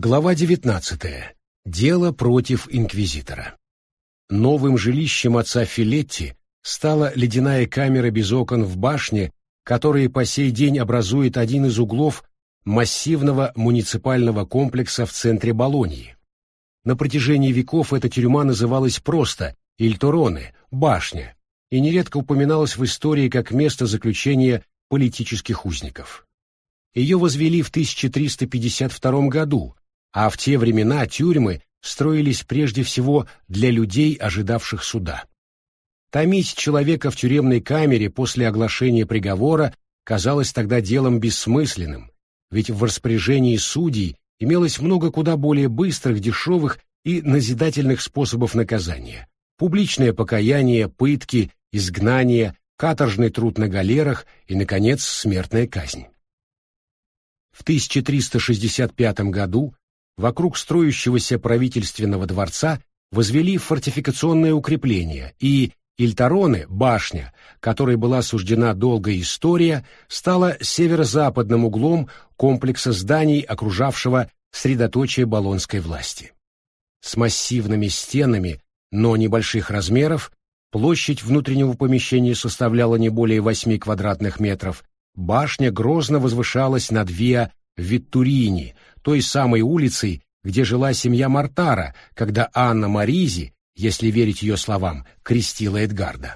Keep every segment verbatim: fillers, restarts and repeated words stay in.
Глава девятнадцатая. Дело против инквизитора. Новым жилищем отца Филетти стала ледяная камера без окон в башне, которая по сей день образует один из углов массивного муниципального комплекса в центре Болоньи. На протяжении веков эта тюрьма называлась просто «Иль Тороне» — башня, и нередко упоминалась в истории как место заключения политических узников. Ее возвели в тысяча триста пятьдесят втором году, а в те времена тюрьмы строились прежде всего для людей, ожидавших суда. Томить человека в тюремной камере после оглашения приговора казалось тогда делом бессмысленным, ведь в распоряжении судей имелось много куда более быстрых, дешевых и назидательных способов наказания: публичное покаяние, пытки, изгнание, каторжный труд на галерах и, наконец, смертная казнь. В тысяча триста шестьдесят пятом году вокруг строящегося правительственного дворца возвели фортификационное укрепление, и Иль Тороне, башня, которой была суждена долгая история, стала северо-западным углом комплекса зданий, окружавшего средоточие болонской власти. С массивными стенами, но небольших размеров, площадь внутреннего помещения составляла не более восьми квадратных метров, башня грозно возвышалась над Виа Виттурини, той самой улицей, где жила семья Мортара, когда Анна Маризи, если верить ее словам, крестила Эдгарда.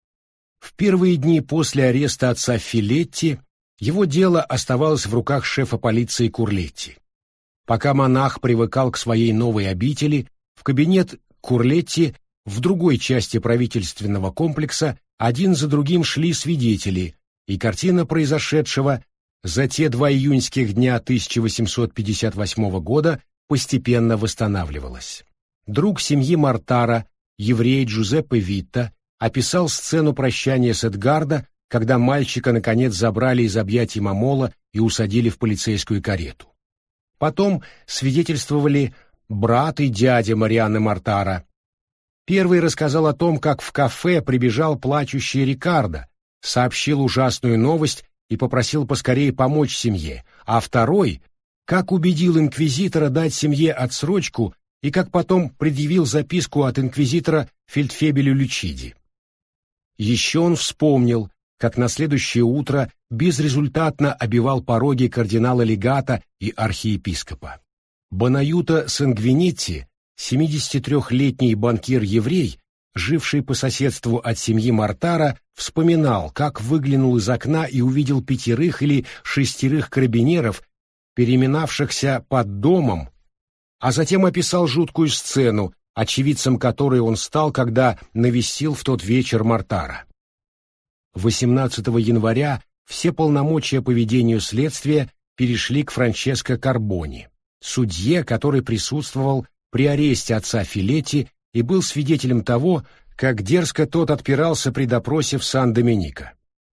В первые дни после ареста отца Филетти его дело оставалось в руках шефа полиции Курлетти. Пока монах привыкал к своей новой обители, в кабинет Курлетти в другой части правительственного комплекса один за другим шли свидетели, и картина произошедшего за те два июньских дня тысяча восемьсот пятьдесят восьмого года постепенно восстанавливалась. Друг семьи Мортара, еврей Джузеппе Витта, описал сцену прощания с Эдгардо, когда мальчика наконец забрали из объятий Мамола и усадили в полицейскую карету. Потом свидетельствовали брат и дядя Марианны Мортара. Первый рассказал о том, как в кафе прибежал плачущий Рикардо, сообщил ужасную новость и попросил поскорее помочь семье, а второй, как убедил инквизитора дать семье отсрочку и как потом предъявил записку от инквизитора фельдфебелю Лючиди. Еще он вспомнил, как на следующее утро безрезультатно обивал пороги кардинала-легата и архиепископа. Бонаюто Сангвинетти, семидесятитрёхлетний банкир-еврей, живший по соседству от семьи Мортара, вспоминал, как выглянул из окна и увидел пятерых или шестерых карабинеров, переминавшихся под домом, а затем описал жуткую сцену, очевидцем которой он стал, когда навестил в тот вечер Мортара. восемнадцатого января все полномочия по ведению следствия перешли к Франческо Карбони, судье, который присутствовал при аресте отца Филетти и был свидетелем того, как дерзко тот отпирался при допросе в Сан-Доминико.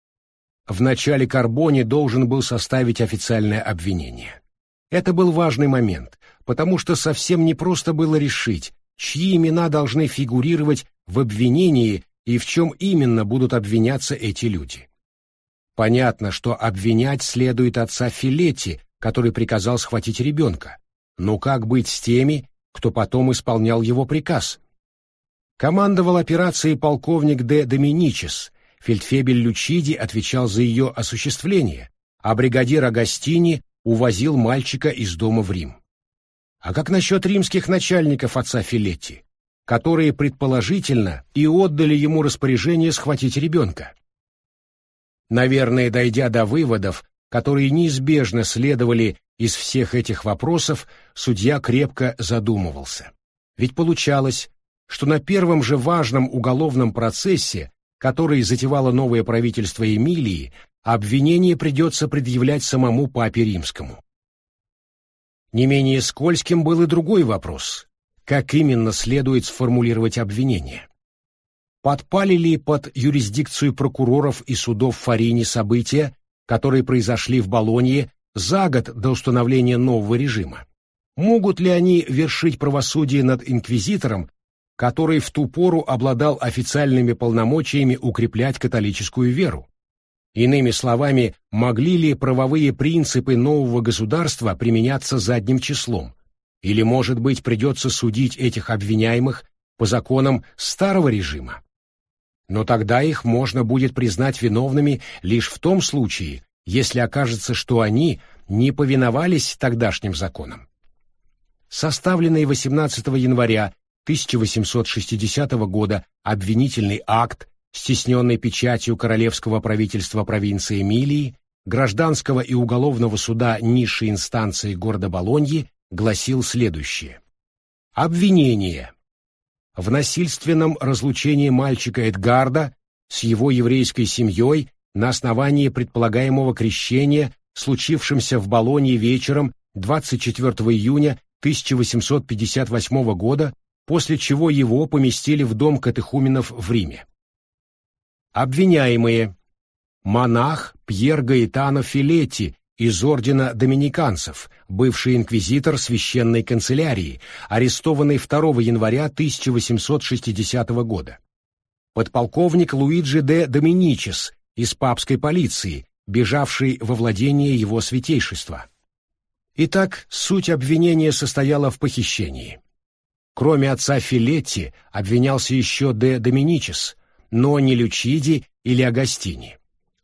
Вначале Карбони должен был составить официальное обвинение. Это был важный момент, потому что совсем непросто было решить, чьи имена должны фигурировать в обвинении и в чем именно будут обвиняться эти люди. Понятно, что обвинять следует отца Филетти, который приказал схватить ребенка. Но как быть с теми, кто потом исполнял его приказ? Командовал операцией полковник де Доминичес, фельдфебель Лючиди отвечал за ее осуществление, а бригадир Агастини увозил мальчика из дома в Рим. А как насчет римских начальников отца Филетти, которые, предположительно, и отдали ему распоряжение схватить ребенка? Наверное, дойдя до выводов, которые неизбежно следовали из всех этих вопросов, судья крепко задумывался. Ведь получалось, что на первом же важном уголовном процессе, который затевало новое правительство Эмилии, обвинение придется предъявлять самому папе римскому. Не менее скользким был и другой вопрос: как именно следует сформулировать обвинение? Подпали ли под юрисдикцию прокуроров и судов Фарини события, которые произошли в Болонье за год до установления нового режима? Могут ли они вершить правосудие над инквизитором, который в ту пору обладал официальными полномочиями укреплять католическую веру? Иными словами, могли ли правовые принципы нового государства применяться задним числом? Или, может быть, придется судить этих обвиняемых по законам старого режима? Но тогда их можно будет признать виновными лишь в том случае, если окажется, что они не повиновались тогдашним законам. Составленный восемнадцатого января тысяча восемьсот шестидесятого года обвинительный акт с тисненной печатью королевского правительства провинции Эмилии, гражданского и уголовного суда низшей инстанции города Болоньи гласил следующее. Обвинение в насильственном разлучении мальчика Эдгарда с его еврейской семьей на основании предполагаемого крещения, случившемся в Болонье вечером двадцать четвёртого июня тысяча восемьсот пятьдесят восьмого года, после чего его поместили в дом катехуменов в Риме. Обвиняемые: монах Пьер Гаэтано Филетти из ордена доминиканцев, бывший инквизитор священной канцелярии, арестованный второго января тысяча восемьсот шестидесятого года. Подполковник Луиджи де Доминичес из папской полиции, бежавший во владение его святейшества. Итак, суть обвинения состояла в похищении. Кроме отца Филетти обвинялся еще де Доминичес, но не Лючиди или Агастини.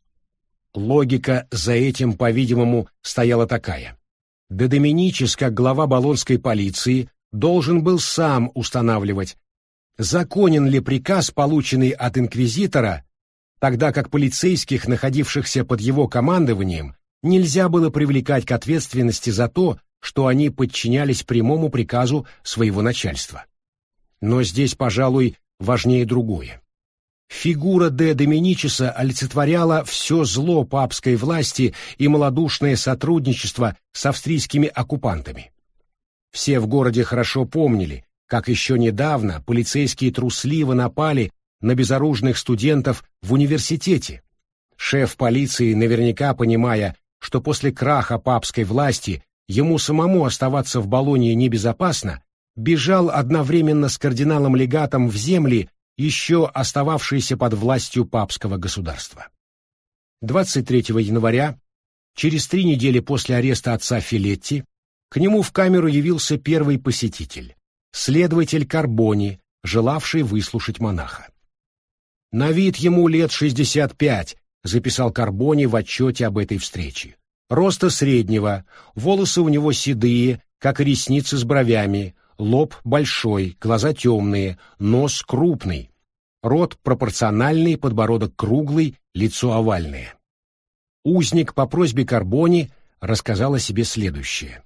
Логика за этим, по-видимому, стояла такая. Де Доминичес, как глава болонской полиции, должен был сам устанавливать, законен ли приказ, полученный от инквизитора, тогда как полицейских, находившихся под его командованием, нельзя было привлекать к ответственности за то, что они подчинялись прямому приказу своего начальства. Но здесь, пожалуй, важнее другое. Фигура де Доминичеса олицетворяла все зло папской власти и малодушное сотрудничество с австрийскими оккупантами. Все в городе хорошо помнили, как еще недавно полицейские трусливо напали на безоружных студентов в университете. Шеф полиции, наверняка понимая, что после краха папской власти ему самому оставаться в Болонье небезопасно, бежал одновременно с кардиналом-легатом в земли, еще остававшиеся под властью папского государства. двадцать третьего января, через три недели после ареста отца Филетти, к нему в камеру явился первый посетитель, следователь Карбони, желавший выслушать монаха. «На вид ему лет шестьдесят пять», — записал Карбони в отчете об этой встрече. «Роста среднего, волосы у него седые, как и ресницы с бровями, лоб большой, глаза темные, нос крупный, рот пропорциональный, подбородок круглый, лицо овальное». Узник по просьбе Карбони рассказал о себе следующее.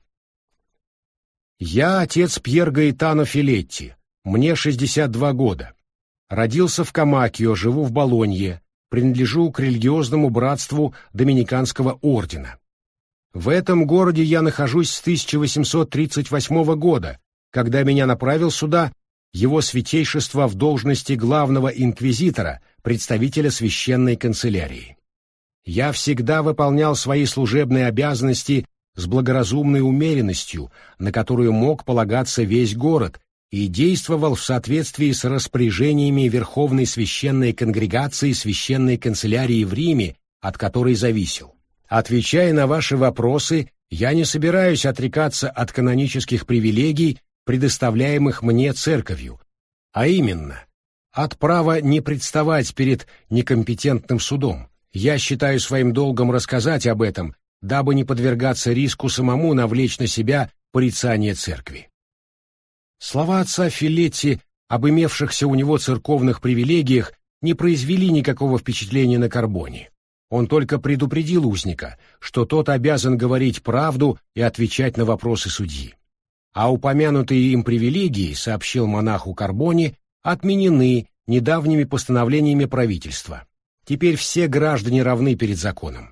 «Я отец Пьер Гаэтано Филетти, мне шестьдесят два года. Родился в Камакио, живу в Болонье, принадлежу к религиозному братству Доминиканского ордена. В этом городе я нахожусь с тысяча восемьсот тридцать восьмого года, когда меня направил сюда его святейшество в должности главного инквизитора, представителя священной канцелярии. Я всегда выполнял свои служебные обязанности с благоразумной умеренностью, на которую мог полагаться весь город, и действовал в соответствии с распоряжениями Верховной священной конгрегации священной канцелярии в Риме, от которой зависел. Отвечая на ваши вопросы, я не собираюсь отрекаться от канонических привилегий, предоставляемых мне церковью, а именно, от права не представать перед некомпетентным судом. Я считаю своим долгом рассказать об этом, дабы не подвергаться риску самому навлечь на себя порицание церкви». Слова отца Филетти об имевшихся у него церковных привилегиях не произвели никакого впечатления на Карбони. Он только предупредил узника, что тот обязан говорить правду и отвечать на вопросы судьи. А упомянутые им привилегии, сообщил монаху Карбони, отменены недавними постановлениями правительства. Теперь все граждане равны перед законом.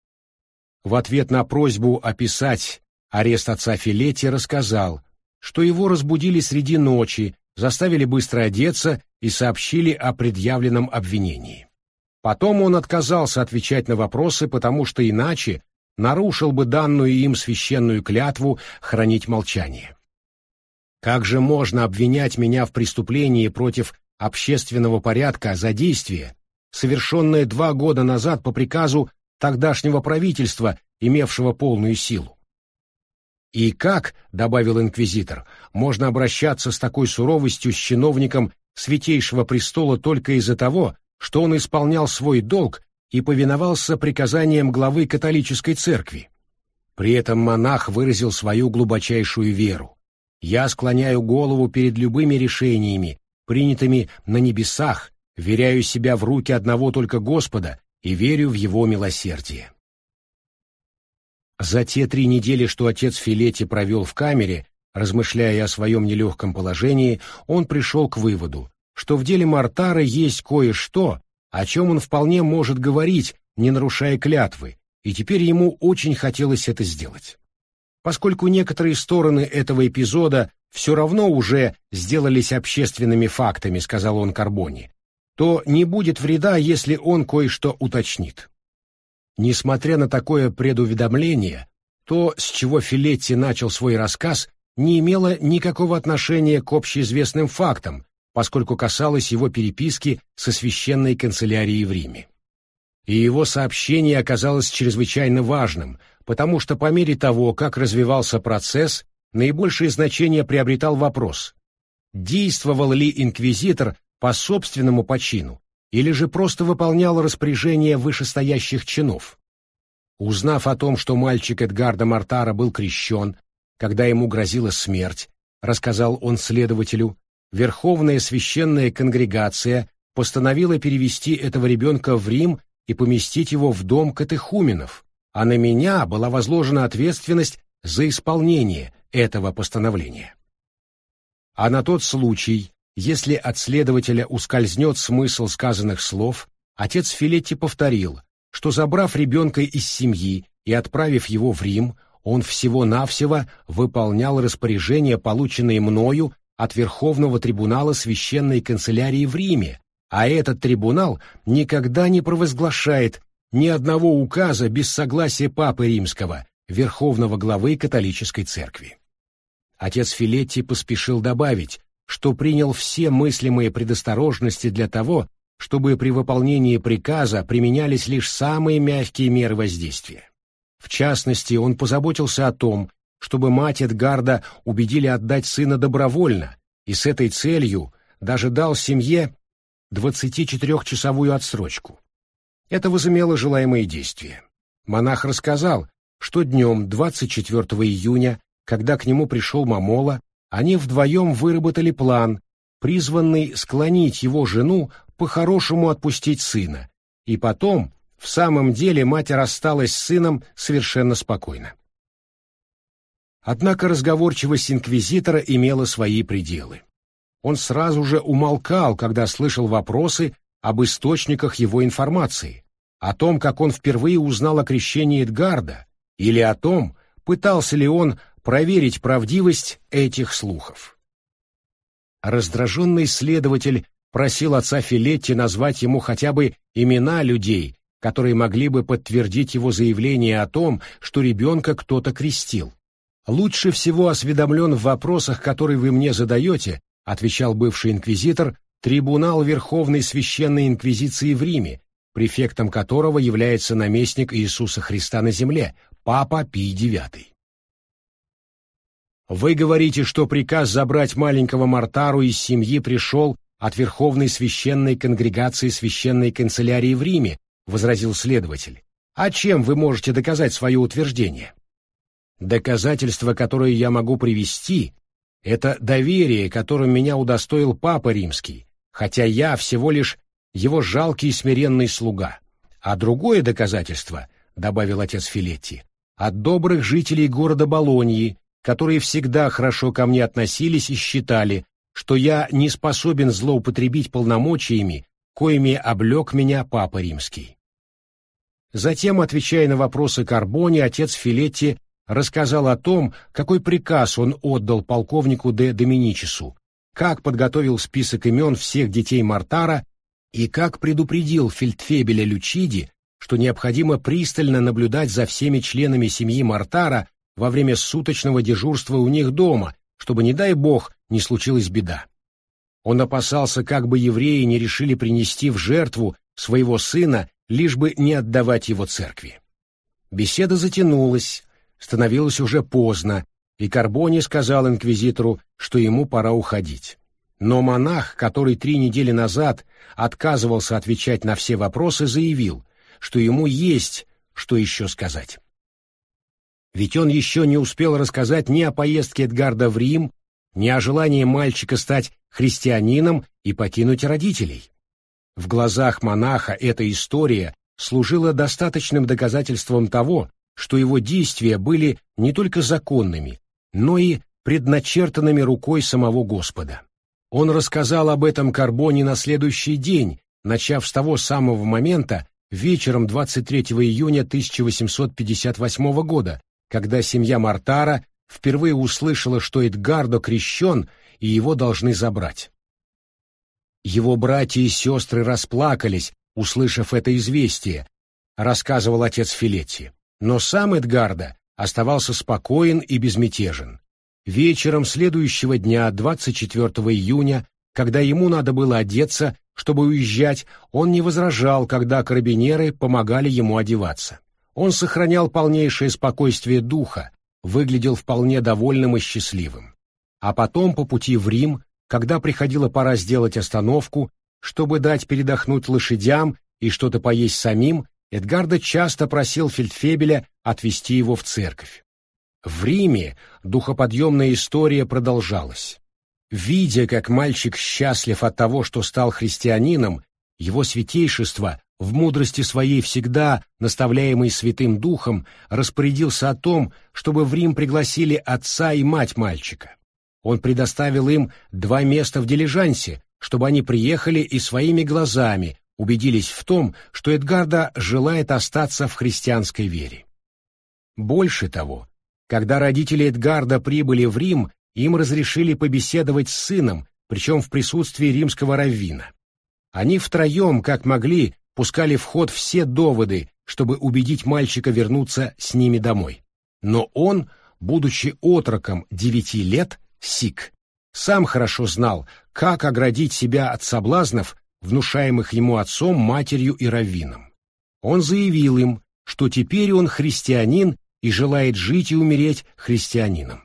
В ответ на просьбу описать арест отца Филетти рассказал, что его разбудили среди ночи, заставили быстро одеться и сообщили о предъявленном обвинении. Потом он отказался отвечать на вопросы, потому что иначе нарушил бы данную им священную клятву хранить молчание. «Как же можно обвинять меня в преступлении против общественного порядка за действие, совершенное два года назад по приказу тогдашнего правительства, имевшего полную силу? «И как, — добавил инквизитор, — можно обращаться с такой суровостью с чиновником Святейшего престола только из-за того, что он исполнял свой долг и повиновался приказаниям главы католической церкви?» При этом монах выразил свою глубочайшую веру. «Я склоняю голову перед любыми решениями, принятыми на небесах, вверяю себя в руки одного только Господа и верю в Его милосердие». За те три недели, что отец Филетти провел в камере, размышляя о своем нелегком положении, он пришел к выводу, что в деле Мортара есть кое-что, о чем он вполне может говорить, не нарушая клятвы, и теперь ему очень хотелось это сделать. Поскольку некоторые стороны этого эпизода все равно уже сделались общественными фактами, сказал он Карбоне, то не будет вреда, если он кое-что уточнит. Несмотря на такое предуведомление, то, с чего Филетти начал свой рассказ, не имело никакого отношения к общеизвестным фактам, поскольку касалось его переписки со священной канцелярией в Риме. И его сообщение оказалось чрезвычайно важным, потому что по мере того, как развивался процесс, наибольшее значение приобретал вопрос: действовал ли инквизитор по собственному почину, или же просто выполнял распоряжения вышестоящих чинов. Узнав о том, что мальчик Эдгарда Мортара был крещен, когда ему грозила смерть, рассказал он следователю, Верховная священная конгрегация постановила перевести этого ребенка в Рим и поместить его в дом катехуменов, а на меня была возложена ответственность за исполнение этого постановления. А на тот случай, если от следователя ускользнет смысл сказанных слов, отец Филетти повторил, что, забрав ребенка из семьи и отправив его в Рим, он всего-навсего выполнял распоряжения, полученные мною от Верховного трибунала священной канцелярии в Риме, а этот трибунал никогда не провозглашает ни одного указа без согласия Папы Римского, верховного главы католической церкви. Отец Филетти поспешил добавить, что принял все мыслимые предосторожности для того, чтобы при выполнении приказа применялись лишь самые мягкие меры воздействия. В частности, он позаботился о том, чтобы мать Эдгарда убедили отдать сына добровольно, и с этой целью даже дал семье двадцатичетырехчасовую отсрочку. Это возымело желаемые действия. Монах рассказал, что днем двадцать четвёртого июня, когда к нему пришел Мамола, они вдвоем выработали план, призванный склонить его жену по-хорошему отпустить сына, и потом, в самом деле, мать рассталась с сыном совершенно спокойно. Однако разговорчивость инквизитора имела свои пределы. Он сразу же умолкал, когда слышал вопросы об источниках его информации, о том, как он впервые узнал о крещении Эдгарда, или о том, пытался ли он проверить правдивость этих слухов. Раздраженный следователь просил отца Филетти назвать ему хотя бы имена людей, которые могли бы подтвердить его заявление о том, что ребенка кто-то крестил. «Лучше всего осведомлен в вопросах, которые вы мне задаете», отвечал бывший инквизитор, трибунал Верховной Священной Инквизиции в Риме, префектом которого является наместник Иисуса Христа на земле, Папа Пий девятый. «Вы говорите, что приказ забрать маленького Мортару из семьи пришел от Верховной Священной Конгрегации Священной Канцелярии в Риме», возразил следователь. «А чем вы можете доказать свое утверждение?» «Доказательство, которое я могу привести, это доверие, которым меня удостоил Папа Римский, хотя я всего лишь его жалкий и смиренный слуга. А другое доказательство, — добавил отец Филетти, — от добрых жителей города Болоньи, которые всегда хорошо ко мне относились и считали, что я не способен злоупотребить полномочиями, коими облег меня Папа Римский». Затем, отвечая на вопросы Карбоне, отец Филетти рассказал о том, какой приказ он отдал полковнику де Доминичесу, как подготовил список имен всех детей Мортара и как предупредил фельдфебеля Лючиди, что необходимо пристально наблюдать за всеми членами семьи Мортара во время суточного дежурства у них дома, чтобы, не дай бог, не случилась беда. Он опасался, как бы евреи не решили принести в жертву своего сына, лишь бы не отдавать его церкви. Беседа затянулась, становилось уже поздно, и Карбони сказал инквизитору, что ему пора уходить. Но монах, который три недели назад отказывался отвечать на все вопросы, заявил, что ему есть что еще сказать. Ведь он еще не успел рассказать ни о поездке Эдгарда в Рим, ни о желании мальчика стать христианином и покинуть родителей. В глазах монаха эта история служила достаточным доказательством того, что его действия были не только законными, но и предначертанными рукой самого Господа. Он рассказал об этом Карбони на следующий день, начав с того самого момента, вечером двадцать третьего июня тысяча восемьсот пятьдесят восьмого года, когда семья Мортара впервые услышала, что Эдгардо крещен и его должны забрать. Его братья и сестры расплакались, услышав это известие, рассказывал отец Филетти. Но сам Эдгардо оставался спокоен и безмятежен. Вечером следующего дня, двадцать четвёртого июня, когда ему надо было одеться, чтобы уезжать, он не возражал, когда карабинеры помогали ему одеваться. Он сохранял полнейшее спокойствие духа, выглядел вполне довольным и счастливым. А потом, по пути в Рим, когда приходила пора сделать остановку, чтобы дать передохнуть лошадям и что-то поесть самим, Эдгардо часто просил фельдфебеля отвезти его в церковь. В Риме духоподъемная история продолжалась. Видя, как мальчик счастлив от того, что стал христианином, его святейшество, в мудрости своей всегда наставляемый Святым Духом, распорядился о том, чтобы в Рим пригласили отца и мать мальчика. Он предоставил им два места в дилижансе, чтобы они приехали и своими глазами убедились в том, что Эдгардо желает остаться в христианской вере. Больше того, когда родители Эдгардо прибыли в Рим, им разрешили побеседовать с сыном, причем в присутствии римского раввина. Они втроем, как могли, пускали в ход все доводы, чтобы убедить мальчика вернуться с ними домой. Но он, будучи отроком девяти лет, сик, сам хорошо знал, как оградить себя от соблазнов, внушаемых ему отцом, матерью и раввином. Он заявил им, что теперь он христианин и желает жить и умереть христианином.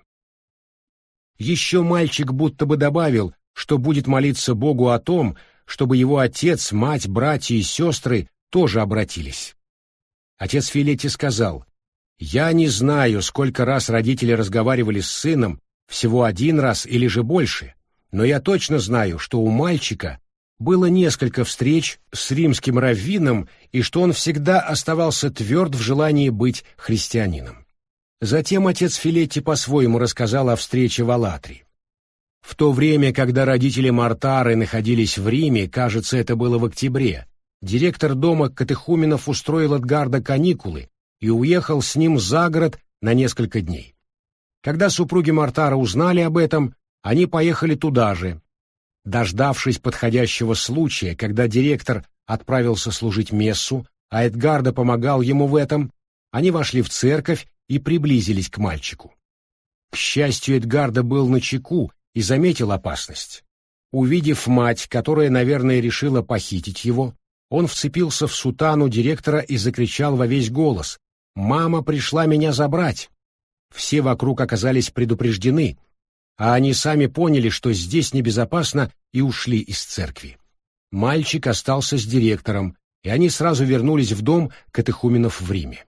Еще мальчик будто бы добавил, что будет молиться Богу о том, чтобы его отец, мать, братья и сестры тоже обратились. Отец Филетти сказал: «Я не знаю, сколько раз родители разговаривали с сыном, всего один раз или же больше, но я точно знаю, что у мальчика было несколько встреч с римским раввином и что он всегда оставался тверд в желании быть христианином». Затем отец Филетти по-своему рассказал о встрече в Алатри. В то время, когда родители Мортары находились в Риме, кажется, это было в октябре, директор дома катехуменов устроил Эдгардо каникулы и уехал с ним за город на несколько дней. Когда супруги Мортара узнали об этом, они поехали туда же. Дождавшись подходящего случая, когда директор отправился служить мессу, а Эдгардо помогал ему в этом, они вошли в церковь и приблизились к мальчику. К счастью, Эдгардо был начеку и заметил опасность. Увидев мать, которая, наверное, решила похитить его, он вцепился в сутану директора и закричал во весь голос: «Мама пришла меня забрать!» Все вокруг оказались предупреждены, а они сами поняли, что здесь небезопасно, и ушли из церкви. Мальчик остался с директором, и они сразу вернулись в дом катехуменов в Риме.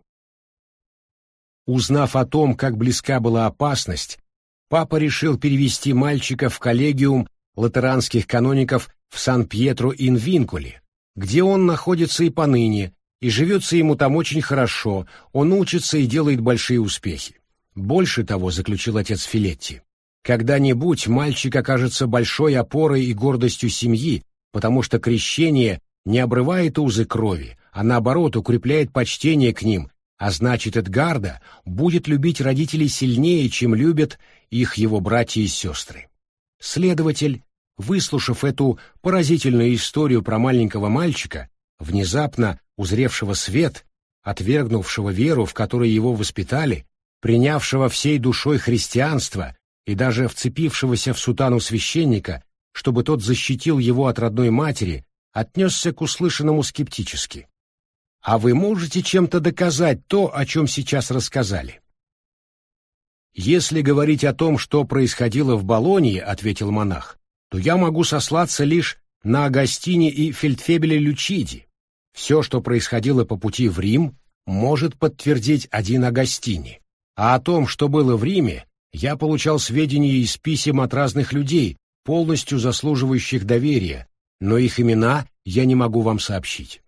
Узнав о том, как близка была опасность, папа решил перевести мальчика в коллегиум латеранских каноников в Сан-Пьетро-ин-Винкуле, где он находится и поныне, и живется ему там очень хорошо, он учится и делает большие успехи. Больше того, заключил отец Филетти, когда-нибудь мальчик окажется большой опорой и гордостью семьи, потому что крещение не обрывает узы крови, а наоборот укрепляет почтение к ним, а значит, Эдгардо будет любить родителей сильнее, чем любят их его братья и сестры. Следователь, выслушав эту поразительную историю про маленького мальчика, внезапно узревшего свет, отвергнувшего веру, в которой его воспитали, принявшего всей душой христианство и даже вцепившегося в сутану священника, чтобы тот защитил его от родной матери, отнесся к услышанному скептически. «А вы можете чем-то доказать то, о чем сейчас рассказали?» «Если говорить о том, что происходило в Болонье, — ответил монах, — то я могу сослаться лишь на Агастини и фельдфебеля Лючиди. Все, что происходило по пути в Рим, может подтвердить один Агастини. А о том, что было в Риме, я получал сведения из писем от разных людей, полностью заслуживающих доверия, но их имена я не могу вам сообщить».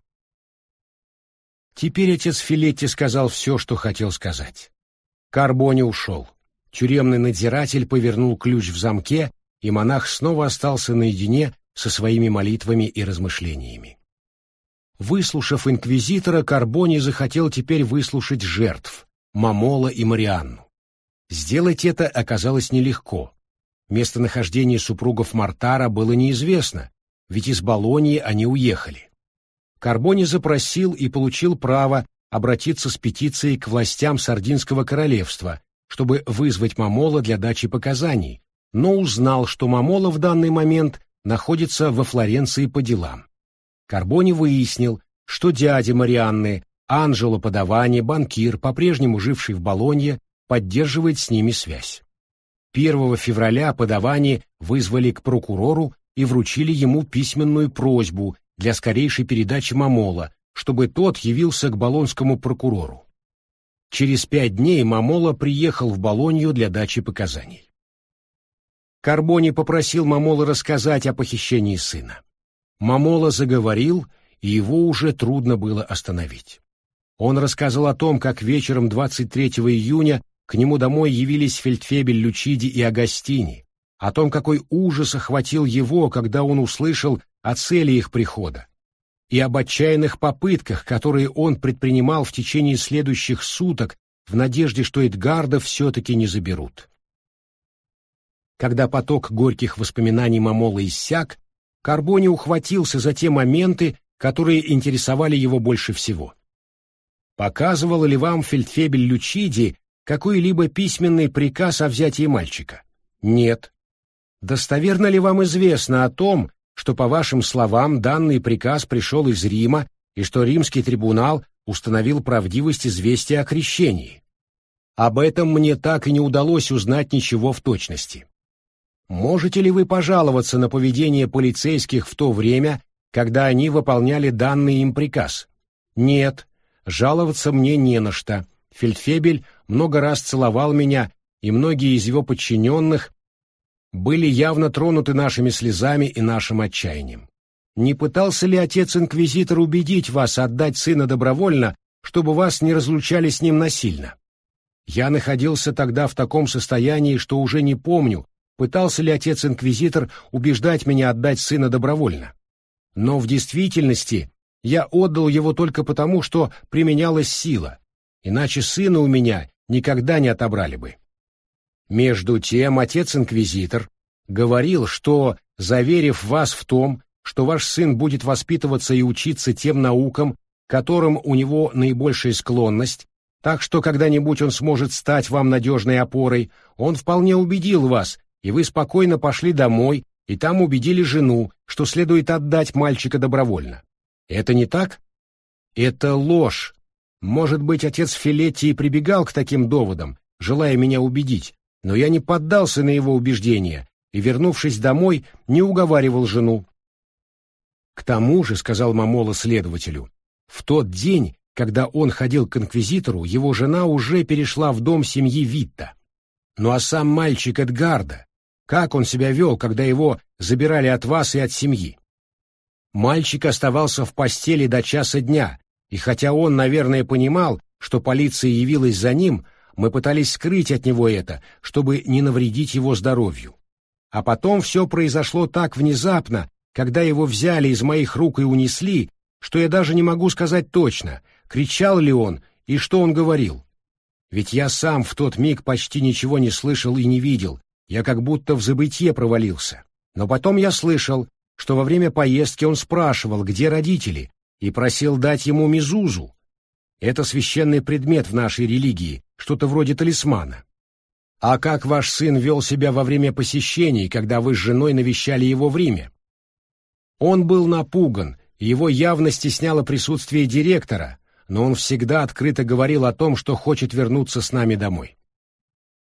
Теперь отец Филетти сказал все, что хотел сказать. Карбони ушел. Тюремный надзиратель повернул ключ в замке, и монах снова остался наедине со своими молитвами и размышлениями. Выслушав инквизитора, Карбони захотел теперь выслушать жертв — Момола и Марианну. Сделать это оказалось нелегко. Местонахождение супругов Мортара было неизвестно, ведь из Болоньи они уехали. Карбони запросил и получил право обратиться с петицией к властям Сардинского королевства, чтобы вызвать Момола для дачи показаний, но узнал, что Момола в данный момент находится во Флоренции по делам. Карбони выяснил, что дядя Марианны, Анджело Падавани, банкир, по-прежнему живший в Болонье, поддерживает с ними связь. первого февраля Падавани вызвали к прокурору и вручили ему письменную просьбу для скорейшей передачи Момола, чтобы тот явился к болонскому прокурору. Через пять дней Момола приехал в Болонью для дачи показаний. Карбони попросил Момола рассказать о похищении сына. Момола заговорил, и его уже трудно было остановить. Он рассказал о том, как вечером двадцать третьего июня к нему домой явились фельдфебель Лючиди и Агастини, о том, какой ужас охватил его, когда он услышал о цели их прихода, и об отчаянных попытках, которые он предпринимал в течение следующих суток в надежде, что Эдгарда все-таки не заберут. Когда поток горьких воспоминаний Момола иссяк, Карбони ухватился за те моменты, которые интересовали его больше всего. «Показывал ли вам фельдфебель Лючиди какой-либо письменный приказ о взятии мальчика?» «Нет». «Достоверно ли вам известно о том, что, по вашим словам, данный приказ пришел из Рима и что римский трибунал установил правдивость известия о крещении?» «Об этом мне так и не удалось узнать ничего в точности». «Можете ли вы пожаловаться на поведение полицейских в то время, когда они выполняли данный им приказ?» «Нет, жаловаться мне не на что. Фельдфебель много раз целовал меня, и многие из его подчиненных были явно тронуты нашими слезами и нашим отчаянием. Не пытался ли отец-инквизитор убедить вас отдать сына добровольно, чтобы вас не разлучали с ним насильно? Я находился тогда в таком состоянии, что уже не помню, пытался ли отец-инквизитор убеждать меня отдать сына добровольно. Но в действительности я отдал его только потому, что применялась сила, иначе сына у меня никогда не отобрали бы. Между тем отец-инквизитор говорил, что, заверив вас в том, что ваш сын будет воспитываться и учиться тем наукам, которым у него наибольшая склонность, так что когда-нибудь он сможет стать вам надежной опорой, он вполне убедил вас, и вы спокойно пошли домой, и там убедили жену, что следует отдать мальчика добровольно. Это не так? Это ложь. Может быть, отец Филетти и прибегал к таким доводам, желая меня убедить, но я не поддался на его убеждения и, вернувшись домой, не уговаривал жену. К тому же, — сказал Момола следователю, — в тот день, когда он ходил к инквизитору, его жена уже перешла в дом семьи Витта. Ну а сам мальчик Эдгарда, как он себя вел, когда его забирали от вас и от семьи? Мальчик оставался в постели до часа дня, и хотя он, наверное, понимал, что полиция явилась за ним, мы пытались скрыть от него это, чтобы не навредить его здоровью. А потом все произошло так внезапно, когда его взяли из моих рук и унесли, что я даже не могу сказать точно, кричал ли он и что он говорил. Ведь я сам в тот миг почти ничего не слышал и не видел, я как будто в забытье провалился. Но потом я слышал, что во время поездки он спрашивал, где родители, и просил дать ему мезузу. Это священный предмет в нашей религии, что-то вроде талисмана. А как ваш сын вел себя во время посещений, когда вы с женой навещали его в Риме? Он был напуган, его явно стесняло присутствие директора, но он всегда открыто говорил о том, что хочет вернуться с нами домой.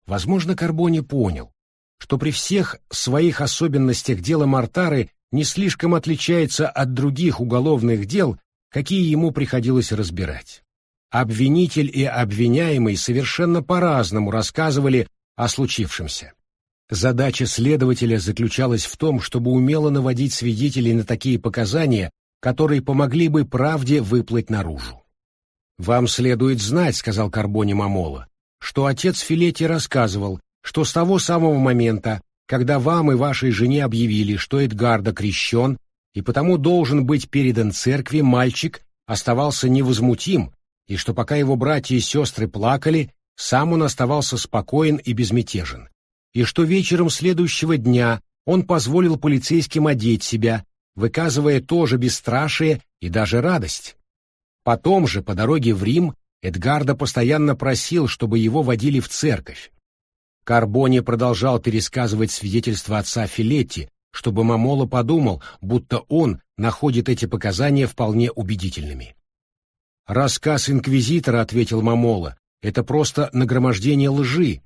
Возможно, Карбони понял, что при всех своих особенностях дело Мортары не слишком отличается от других уголовных дел, какие ему приходилось разбирать. Обвинитель и обвиняемый совершенно по-разному рассказывали о случившемся. Задача следователя заключалась в том, чтобы умело наводить свидетелей на такие показания, которые помогли бы правде выплыть наружу. «Вам следует знать, — сказал Карбони Момоло, — что отец Филетти рассказывал, что с того самого момента, когда вам и вашей жене объявили, что Эдгардо крещен и потому должен быть передан церкви, мальчик оставался невозмутим, и что пока его братья и сестры плакали, сам он оставался спокоен и безмятежен, и что вечером следующего дня он позволил полицейским одеть себя, выказывая тоже бесстрашие и даже радость. Потом же, по дороге в Рим, Эдгардо постоянно просил, чтобы его водили в церковь. Карбони продолжал пересказывать свидетельства отца Филетти, чтобы Момоло подумал, будто он находит эти показания вполне убедительными. «Рассказ инквизитора, — ответил Момоло, — это просто нагромождение лжи.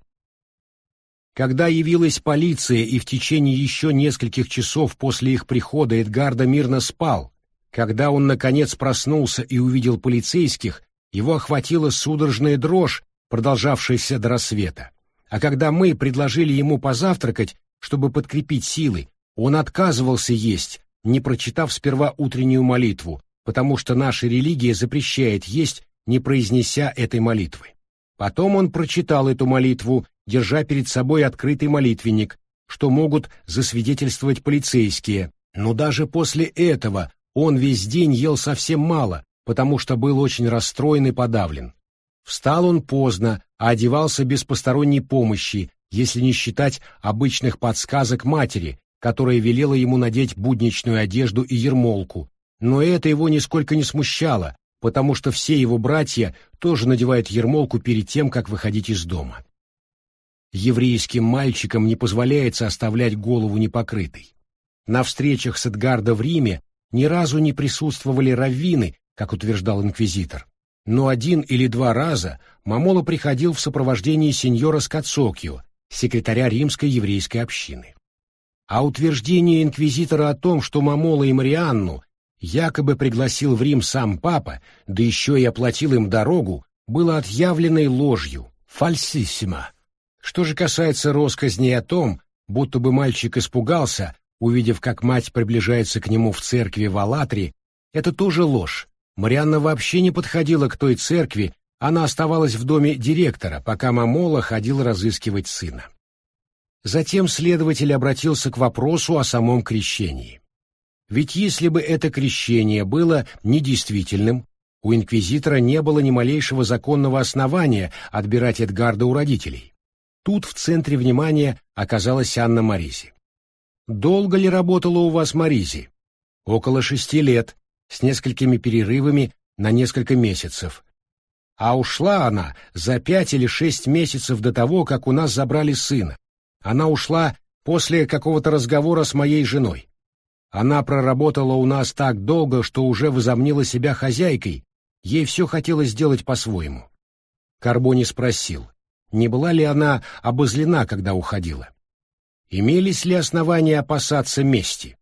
Когда явилась полиция и в течение еще нескольких часов после их прихода Эдгардо мирно спал, когда он наконец проснулся и увидел полицейских, его охватила судорожная дрожь, продолжавшаяся до рассвета. А когда мы предложили ему позавтракать, чтобы подкрепить силы, он отказывался есть, не прочитав сперва утреннюю молитву, потому что наша религия запрещает есть, не произнеся этой молитвы. Потом он прочитал эту молитву, держа перед собой открытый молитвенник, что могут засвидетельствовать полицейские, но даже после этого он весь день ел совсем мало, потому что был очень расстроен и подавлен. Встал он поздно, а одевался без посторонней помощи, если не считать обычных подсказок матери, которая велела ему надеть будничную одежду и ермолку, но это его нисколько не смущало, потому что все его братья тоже надевают ермолку перед тем, как выходить из дома. Еврейским мальчикам не позволяется оставлять голову непокрытой. На встречах с Эдгардо в Риме ни разу не присутствовали раввины, как утверждал инквизитор, но один или два раза Момоло приходил в сопровождении сеньора Скацоккио, секретаря римской еврейской общины. А утверждение инквизитора о том, что Момоло и Марианну якобы пригласил в Рим сам папа, да еще и оплатил им дорогу, было отъявленной ложью, фальсиссимо. Что же касается россказней о том, будто бы мальчик испугался, увидев, как мать приближается к нему в церкви в Алатри, это тоже ложь. Марианна вообще не подходила к той церкви, она оставалась в доме директора, пока Момоло ходил разыскивать сына. Затем следователь обратился к вопросу о самом крещении. Ведь если бы это крещение было недействительным, у инквизитора не было ни малейшего законного основания отбирать Эдгардо у родителей. Тут в центре внимания оказалась Анна Маризи. «Долго ли работала у вас Маризи?» «Около шести лет, с несколькими перерывами на несколько месяцев. А ушла она за пять или шесть месяцев до того, как у нас забрали сына. Она ушла после какого-то разговора с моей женой. Она проработала у нас так долго, что уже возомнила себя хозяйкой, ей все хотелось сделать по-своему». Карбони спросил, не была ли она обозлена, когда уходила. Имелись ли основания опасаться мести?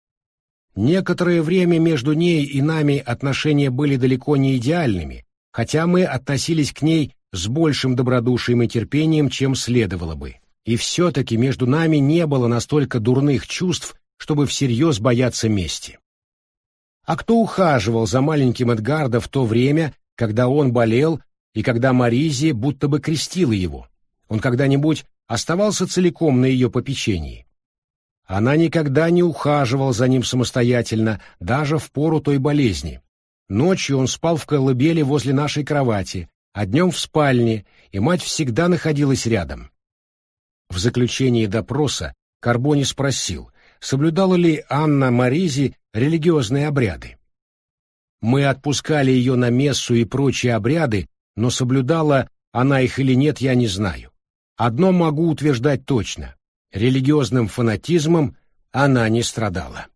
Некоторое время между ней и нами отношения были далеко не идеальными, хотя мы относились к ней с большим добродушием и терпением, чем следовало бы. И все-таки между нами не было настолько дурных чувств, чтобы всерьез бояться мести. А кто ухаживал за маленьким Эдгардо в то время, когда он болел и когда Маризи будто бы крестила его? Он когда-нибудь оставался целиком на ее попечении? Она никогда не ухаживала за ним самостоятельно, даже в пору той болезни. Ночью он спал в колыбели возле нашей кровати, а днем в спальне, и мать всегда находилась рядом. В заключении допроса Карбони спросил, соблюдала ли Анна Маризи религиозные обряды. Мы отпускали ее на мессу и прочие обряды, но соблюдала она их или нет, я не знаю. Одно могу утверждать точно. Религиозным фанатизмом она не страдала.